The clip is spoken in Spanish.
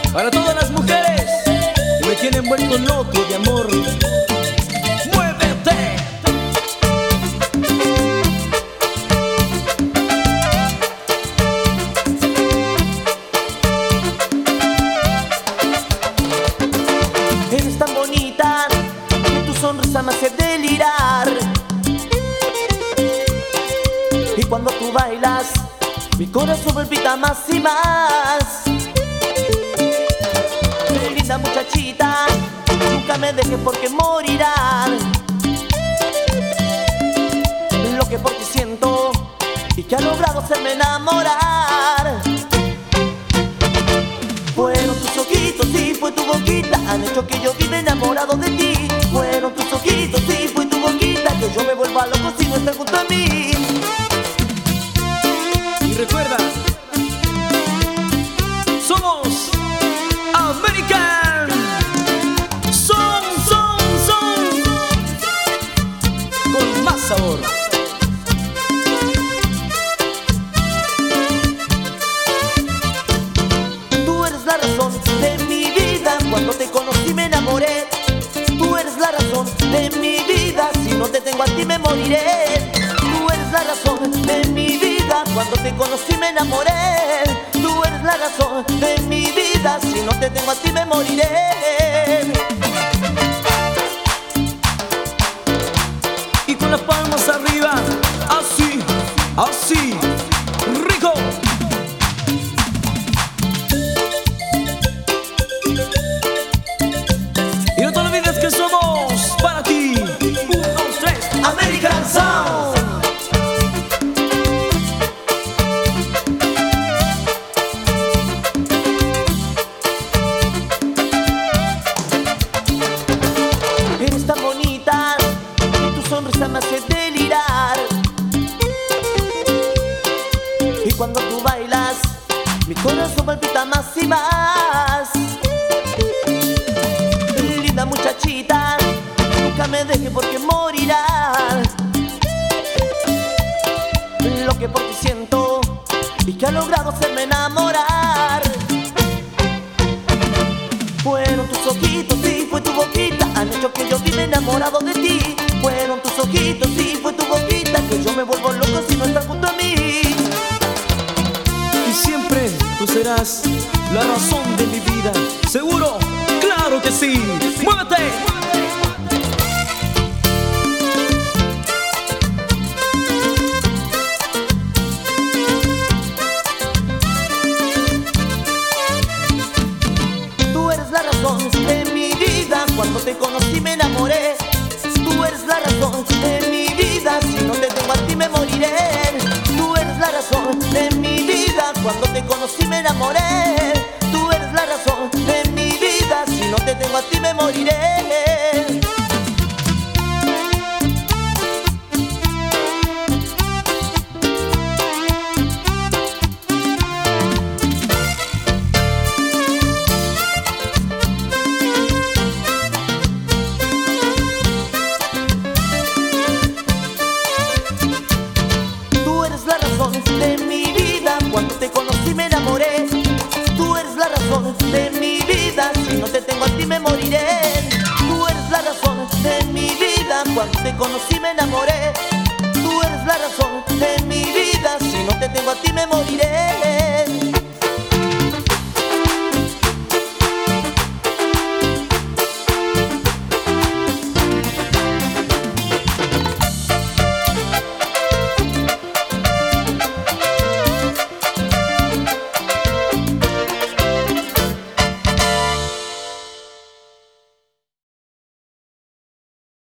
Para todas las mujeres que me tienen vuelto loco de amor. ¡Muévete! Eres tan bonita que tu sonrisa me hace delirar. Y cuando tú bailas, mi corazón palpita más y más. Linda muchachita, nunca me dejes porque morirán. Lo que por ti siento y que ha logrado hacerme enamorar. Fueron tus ojitos y fue tu boquita, han hecho que yo viva enamorado de ti. Fueron tus ojitos y fue tu boquita, que yo me vuelva loco si no estás junto a mí. Y recuerda, somos American Son con más sabor. Tú eres la razón de mi vida, cuando te conocí me enamoré. Tú eres la razón de mi vida, si no te tengo a ti me moriré. Tú eres la razón de mi vida, cuando te conocí me enamoré. Tú eres la razón de mi vida, si no te tengo a ti me moriré. Y con las palmas arriba, así, así, rico. Y no te olvides que somos para ti 1, 2, 3 American Sound. Eres tan bonita y tu sonrisa me hace delirar. Y cuando tú bailas, mi corazón palpita más y más. Linda muchachita, nunca me dejes porque morirás. Lo que por ti siento y que ha logrado hacerme enamorar. Fueron tus ojitos y fue tu boquita, han hecho que yo viva enamorado de ti. Fueron tus ojitos y fue tu boquita, que yo me vuelvo loco si no estás junto a mí. Y siempre tú serás la razón de mi vida. ¿Seguro? ¡Claro que sí! ¡Muévete! Tú eres la razón de mi vida, cuando te conocí me enamoré. Tú eres la razón de mi vida, si no te tengo a ti me moriré. Tú eres la razón de mi vida, cuando te conocí me enamoré. Tú eres la razón de mi vida, si no te tengo a ti me moriré. Tú eres la razón de mi vida, cuando te conocí me enamoré. Tú eres la razón de mi vida, si no te tengo a ti me moriré. Tú eres la razón de mi vida, cuando te conocí me enamoré. Tú eres la razón de mi vida, si no te tengo a ti me moriré.